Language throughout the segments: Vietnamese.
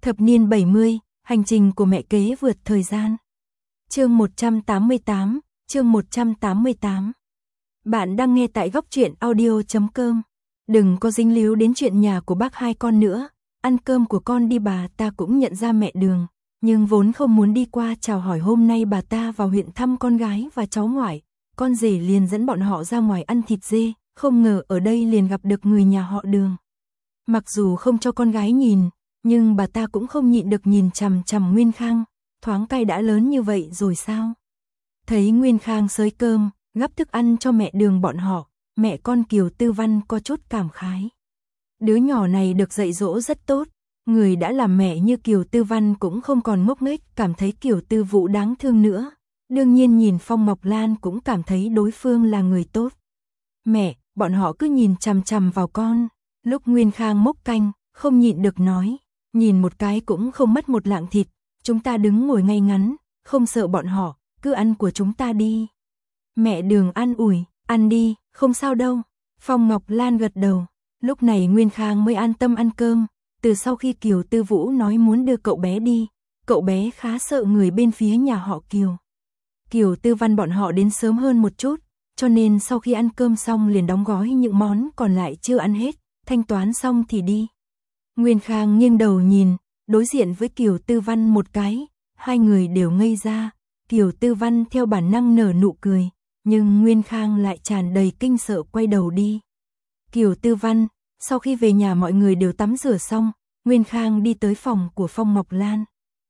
Thập niên 70, hành trình của mẹ kế vượt thời gian. Chương 188, chương 188. Bạn đang nghe tại góc truyện audio.com. Đừng có dính líu đến chuyện nhà của bác hai con nữa. Ăn cơm của con đi, bà ta cũng nhận ra mẹ Đường, nhưng vốn không muốn đi qua chào hỏi. Hôm nay bà ta vào huyện thăm con gái và cháu ngoại, con rể liền dẫn bọn họ ra ngoài ăn thịt dê, không ngờ ở đây liền gặp được người nhà họ Đường. Mặc dù không cho con gái nhìn, nhưng bà ta cũng không nhịn được nhìn chằm chằm Nguyên Khang, thoáng cay đã lớn như vậy rồi sao? Thấy Nguyên Khang xới cơm, gắp thức ăn cho mẹ Đường bọn họ, mẹ con Kiều Tư Văn có chút cảm khái. Đứa nhỏ này được dạy dỗ rất tốt, người đã làm mẹ như Kiều Tư Văn cũng không còn ngốc nghếch, cảm thấy Kiều Tư Vũ đáng thương nữa. Đương nhiên nhìn Phong Ngọc Lan cũng cảm thấy đối phương là người tốt. Mẹ, bọn họ cứ nhìn chằm chằm vào con. Lúc Nguyên Khang múc canh, không nhịn được nói, nhìn một cái cũng không mất một lạng thịt, chúng ta đứng ngồi ngay ngắn, không sợ bọn họ, cứ ăn của chúng ta đi. Mẹ Đường an ủi, ăn đi, không sao đâu. Phong Ngọc Lan gật đầu. Lúc này Nguyên Khang mới an tâm ăn cơm. Từ sau khi Kiều Tư Vũ nói muốn đưa cậu bé đi, cậu bé khá sợ người bên phía nhà họ Kiều. Kiều Tư Văn bọn họ đến sớm hơn một chút, cho nên sau khi ăn cơm xong liền đóng gói những món còn lại chưa ăn hết, thanh toán xong thì đi. Nguyên Khang nghiêng đầu nhìn, đối diện với Kiều Tư Văn một cái, hai người đều ngây ra. Kiều Tư Văn theo bản năng nở nụ cười, nhưng Nguyên Khang lại tràn đầy kinh sợ quay đầu đi. Kiều Tư Văn, sau khi về nhà mọi người đều tắm rửa xong, Nguyên Khang đi tới phòng của Phong Ngọc Lan.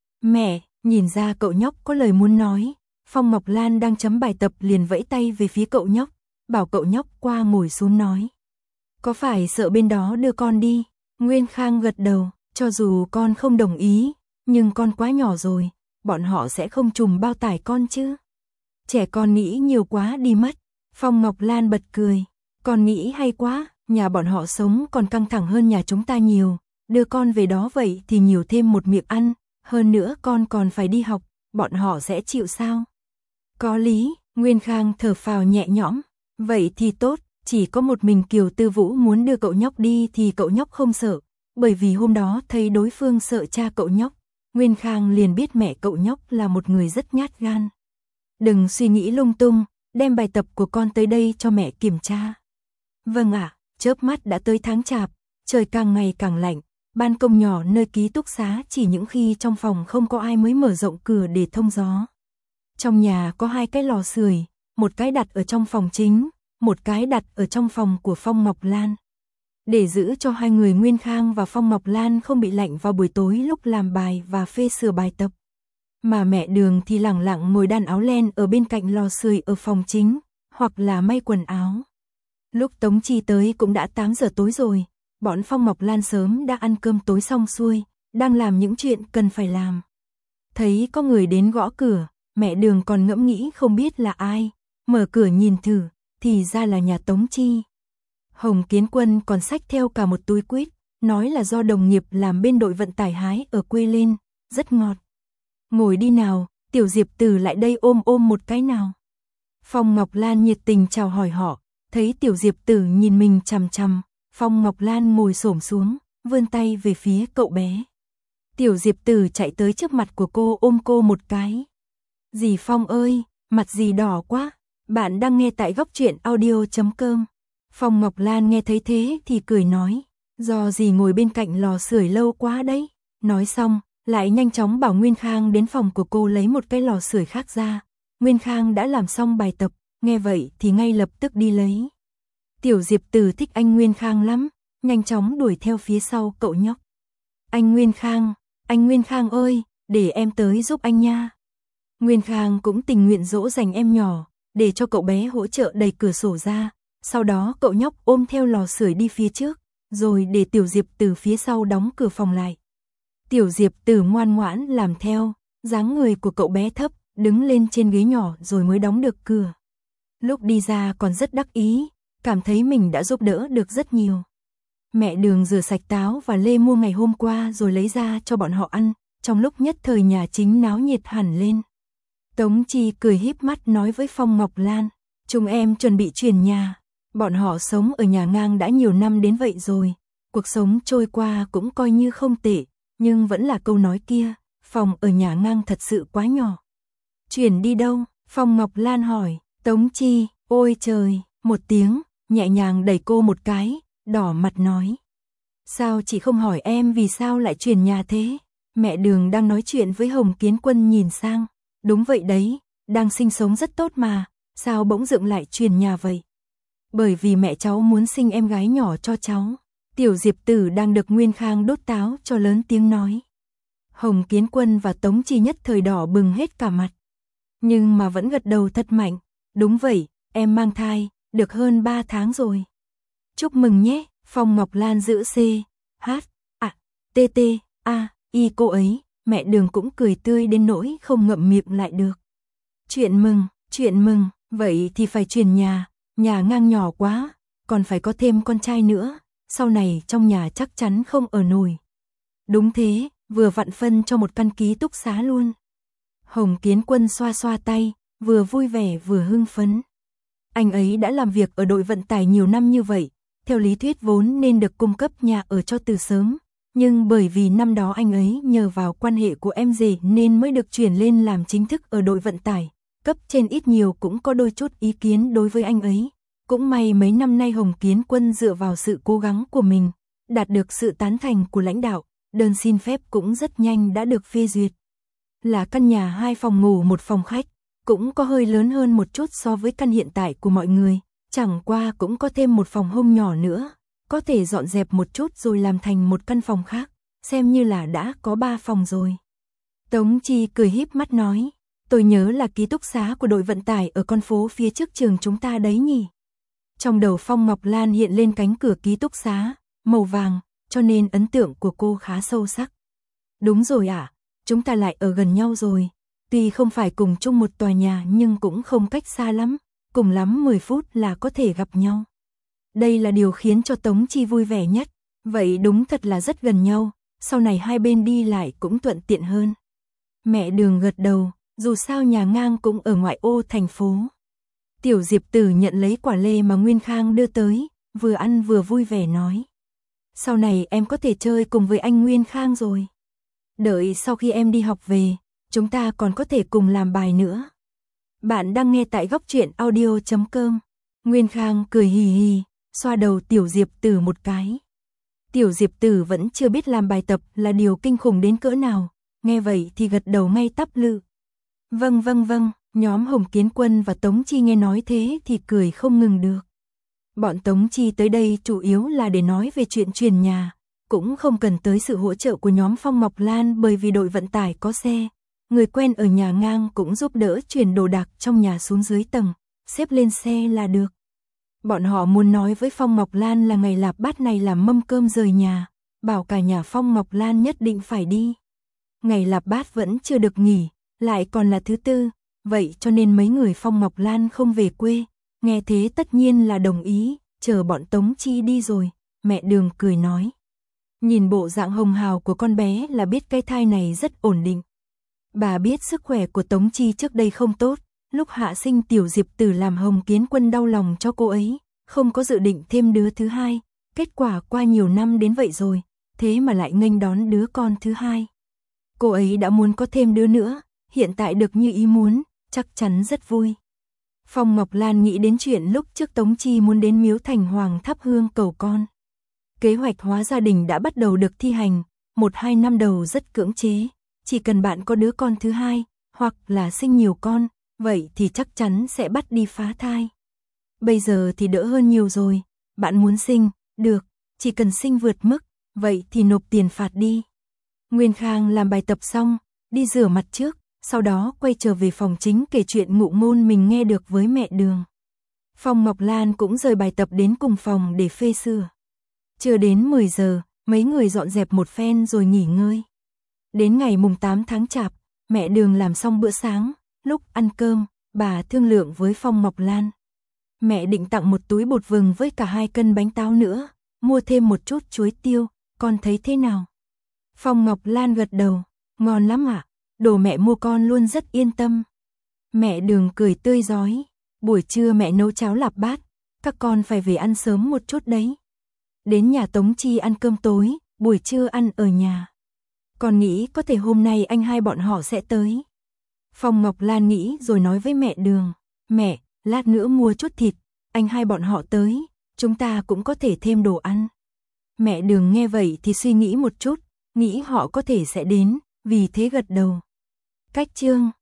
Mẹ, nhìn ra cậu nhóc có lời muốn nói, Phong Ngọc Lan đang chấm bài tập liền vẫy tay về phía cậu nhóc, bảo cậu nhóc qua ngồi xuống nói. Có phải sợ bên đó đưa con đi? Nguyên Khang gật đầu, cho dù con không đồng ý, nhưng con quá nhỏ rồi, bọn họ sẽ không trùm bao tải con chứ. Trẻ con nghĩ nhiều quá đi mất. Phong Ngọc Lan bật cười, con nghĩ hay quá, nhà bọn họ sống còn căng thẳng hơn nhà chúng ta nhiều, đưa con về đó vậy thì nhiều thêm một miệng ăn, hơn nữa con còn phải đi học, bọn họ sẽ chịu sao? Có lý, Nguyên Khang thở phào nhẹ nhõm, vậy thì tốt, chỉ có một mình Kiều Tư Vũ muốn đưa cậu nhóc đi thì cậu nhóc không sợ, bởi vì hôm đó thấy đối phương sợ cha cậu nhóc, Nguyên Khang liền biết mẹ cậu nhóc là một người rất nhát gan. Đừng suy nghĩ lung tung, đem bài tập của con tới đây cho mẹ kiểm tra. Vâng ạ, chớp mắt đã tới tháng Chạp, trời càng ngày càng lạnh, ban công nhỏ nơi ký túc xá chỉ những khi trong phòng không có ai mới mở rộng cửa để thông gió. Trong nhà có hai cái lò sưởi, một cái đặt ở trong phòng chính, một cái đặt ở trong phòng của Phong Ngọc Lan. Để giữ cho hai người Nguyên Khang và Phong Ngọc Lan không bị lạnh vào buổi tối lúc làm bài và phê sửa bài tập. Mà mẹ Đường thì lẳng lặng ngồi đan áo len ở bên cạnh lò sưởi ở phòng chính, hoặc là may quần áo. Lúc Tống Chi tới cũng đã 8 giờ tối rồi, bọn Phong Ngọc Lan sớm đã ăn cơm tối xong xuôi, đang làm những chuyện cần phải làm. Thấy có người đến gõ cửa, mẹ Đường còn ngẫm nghĩ không biết là ai, mở cửa nhìn thử, thì ra là nhà Tống Chi. Hồng Kiến Quân còn xách theo cả một túi quýt, nói là do đồng nghiệp làm bên đội vận tải hái ở quê lên, rất ngọt. Ngồi đi nào, Tiểu Diệp Tử lại đây ôm một cái nào. Phong Ngọc Lan nhiệt tình chào hỏi họ, thấy Tiểu Diệp Tử nhìn mình chằm chằm, Phong Ngọc Lan ngồi xổm xuống, vươn tay về phía cậu bé. Tiểu Diệp Tử chạy tới trước mặt của cô ôm cô một cái. Dì Phong ơi, mặt dì đỏ quá, bạn đang nghe tại góc truyện audio.com. Phong Ngọc Lan nghe thấy thế thì cười nói, do dì ngồi bên cạnh lò sưởi lâu quá đấy. Nói xong, lại nhanh chóng bảo Nguyên Khang đến phòng của cô lấy một cái lò sưởi khác ra. Nguyên Khang đã làm xong bài tập, nghe vậy thì ngay lập tức đi lấy. Tiểu Diệp Tử thích anh Nguyên Khang lắm, nhanh chóng đuổi theo phía sau cậu nhóc. Anh Nguyên Khang ơi, để em tới giúp anh nha. Nguyên Khang cũng tình nguyện dỗ dành em nhỏ, để cho cậu bé hỗ trợ đẩy cửa sổ ra. Sau đó cậu nhóc ôm theo lò sưởi đi phía trước, rồi để Tiểu Diệp Tử phía sau đóng cửa phòng lại. Tiểu Diệp Tử ngoan ngoãn làm theo, dáng người của cậu bé thấp, đứng lên trên ghế nhỏ rồi mới đóng được cửa. Lúc đi ra còn rất đắc ý, cảm thấy mình đã giúp đỡ được rất nhiều. Mẹ Đường rửa sạch táo và lê mua ngày hôm qua rồi lấy ra cho bọn họ ăn, trong lúc nhất thời nhà chính náo nhiệt hẳn lên. Tống Chi cười híp mắt nói với Phong Ngọc Lan, chúng em chuẩn bị chuyển nhà. Bọn họ sống ở nhà ngang đã nhiều năm đến vậy rồi, cuộc sống trôi qua cũng coi như không tệ, nhưng vẫn là câu nói kia, phòng ở nhà ngang thật sự quá nhỏ. Chuyển đi đâu? Phong Ngọc Lan hỏi. Tống Chi, ôi trời, một tiếng, nhẹ nhàng đẩy cô một cái, đỏ mặt nói. Sao chị không hỏi em vì sao lại chuyển nhà thế? Mẹ Đường đang nói chuyện với Hồng Kiến Quân nhìn sang. Đúng vậy đấy, đang sinh sống rất tốt mà, sao bỗng dưng lại chuyển nhà vậy? Bởi vì mẹ cháu muốn sinh em gái nhỏ cho cháu. Tiểu Diệp Tử đang được Nguyên Khang đốt táo cho lớn tiếng nói. Hồng Kiến Quân và Tống Chi nhất thời đỏ bừng hết cả mặt. Nhưng mà vẫn gật đầu thật mạnh. Đúng vậy, em mang thai, được hơn 3 tháng rồi. Chúc mừng nhé, Phong Ngọc Lan giữ C, H, A, T, T, A, I cô ấy, mẹ Đường cũng cười tươi đến nỗi không ngậm miệng lại được. Chuyện mừng, vậy thì phải chuyển nhà ngang nhỏ quá, còn phải có thêm con trai nữa, sau này trong nhà chắc chắn không ở nổi. Đúng thế, vừa vặn phân cho một căn ký túc xá luôn. Hồng Kiến Quân xoa xoa tay, vừa vui vẻ vừa hưng phấn. Anh ấy đã làm việc ở đội vận tải nhiều năm như vậy, theo lý thuyết vốn nên được cung cấp nhà ở cho từ sớm, nhưng bởi vì năm đó anh ấy nhờ vào quan hệ của em rể nên mới được chuyển lên làm chính thức ở đội vận tải. Cấp trên ít nhiều cũng có đôi chút ý kiến đối với anh ấy. Cũng may mấy năm nay Hồng Kiến Quân dựa vào sự cố gắng của mình, đạt được sự tán thành của lãnh đạo, đơn xin phép cũng rất nhanh đã được phê duyệt. Là căn nhà 2 phòng ngủ 1 phòng khách, cũng có hơi lớn hơn một chút so với căn hiện tại của mọi người, chẳng qua cũng có thêm một phòng home nhỏ nữa, có thể dọn dẹp một chút rồi làm thành một căn phòng khác, xem như là đã có 3 phòng rồi. Tống Chi cười híp mắt nói, tôi nhớ là ký túc xá của đội vận tải ở con phố phía trước trường chúng ta đấy nhỉ. Trong đầu Phong Ngọc Lan hiện lên cánh cửa ký túc xá, màu vàng, cho nên ấn tượng của cô khá sâu sắc. Đúng rồi ạ, chúng ta lại ở gần nhau rồi, tuy không phải cùng chung một tòa nhà nhưng cũng không cách xa lắm, cùng lắm 10 phút là có thể gặp nhau. Đây là điều khiến cho Tống Chi vui vẻ nhất, vậy đúng thật là rất gần nhau, sau này hai bên đi lại cũng thuận tiện hơn. Mẹ Đường gật đầu, dù sao nhà ngang cũng ở ngoại ô thành phố. Tiểu Diệp Tử nhận lấy quả lê mà Nguyên Khang đưa tới, vừa ăn vừa vui vẻ nói. Sau này em có thể chơi cùng với anh Nguyên Khang rồi. Đợi sau khi em đi học về, chúng ta còn có thể cùng làm bài nữa. Bạn đang nghe tại góc truyện audio.com. Nguyên Khang cười hì hì, xoa đầu Tiểu Diệp Tử một cái. Tiểu Diệp Tử vẫn chưa biết làm bài tập là điều kinh khủng đến cỡ nào, nghe vậy thì gật đầu ngay tắp lự. Vâng, nhóm Hồng Kiến Quân và Tống Chi nghe nói thế thì cười không ngừng được. Bọn Tống Chi tới đây chủ yếu là để nói về chuyện chuyển nhà, cũng không cần tới sự hỗ trợ của nhóm Phong Ngọc Lan bởi vì đội vận tải có xe. Người quen ở nhà ngang cũng giúp đỡ chuyển đồ đạc trong nhà xuống dưới tầng, xếp lên xe là được. Bọn họ muốn nói với Phong Ngọc Lan là ngày lạp bát này làm mâm cơm rời nhà, bảo cả nhà Phong Ngọc Lan nhất định phải đi. Ngày lạp bát vẫn chưa được nghỉ, lại còn là thứ tư, vậy cho nên mấy người Phong Ngọc Lan không về quê. Nghe thế tất nhiên là đồng ý, chờ bọn Tống Chi đi rồi, mẹ Đường cười nói. Nhìn bộ dạng hồng hào của con bé là biết cái thai này rất ổn định. Bà biết sức khỏe của Tống Chi trước đây không tốt, lúc hạ sinh Tiểu Diệp Tử làm Hồng Kiến Quân đau lòng cho cô ấy, không có dự định thêm đứa thứ hai, kết quả qua nhiều năm đến vậy rồi, thế mà lại nghênh đón đứa con thứ hai. Cô ấy đã muốn có thêm đứa nữa, hiện tại được như ý muốn, chắc chắn rất vui. Phong Ngọc Lan nghĩ đến chuyện lúc trước Tống Chi muốn đến Miếu Thành Hoàng thắp hương cầu con. Kế hoạch hóa gia đình đã bắt đầu được thi hành, 1-2 năm đầu rất cưỡng chế, chỉ cần bạn có đứa con thứ hai, hoặc là sinh nhiều con, vậy thì chắc chắn sẽ bắt đi phá thai. Bây giờ thì đỡ hơn nhiều rồi, bạn muốn sinh, được, chỉ cần sinh vượt mức, vậy thì nộp tiền phạt đi. Nguyên Khang làm bài tập xong, đi rửa mặt trước, sau đó quay trở về phòng chính kể chuyện ngụ ngôn mình nghe được với mẹ Đường. Phong Ngọc Lan cũng rời bài tập đến cùng phòng để phê sửa. Chưa đến 10 giờ, mấy người dọn dẹp một phen rồi nghỉ ngơi. Đến ngày mùng 8 tháng Chạp, mẹ Đường làm xong bữa sáng, lúc ăn cơm, bà thương lượng với Phong Ngọc Lan. Mẹ định tặng một túi bột vừng với cả 2 cân bánh táo nữa, mua thêm một chút chuối tiêu, con thấy thế nào? Phong Ngọc Lan gật đầu, ngon lắm ạ, đồ mẹ mua con luôn rất yên tâm. Mẹ Đường cười tươi rói, buổi trưa mẹ nấu cháo lạp bát, các con phải về ăn sớm một chút đấy. Đến nhà Tống Chi ăn cơm tối, buổi trưa ăn ở nhà. Con nghĩ có thể hôm nay anh hai bọn họ sẽ tới. Phong Ngọc Lan nghĩ rồi nói với mẹ Đường, mẹ, lát nữa mua chút thịt, anh hai bọn họ tới, chúng ta cũng có thể thêm đồ ăn. Mẹ Đường nghe vậy thì suy nghĩ một chút, nghĩ họ có thể sẽ đến, vì thế gật đầu. Cách chương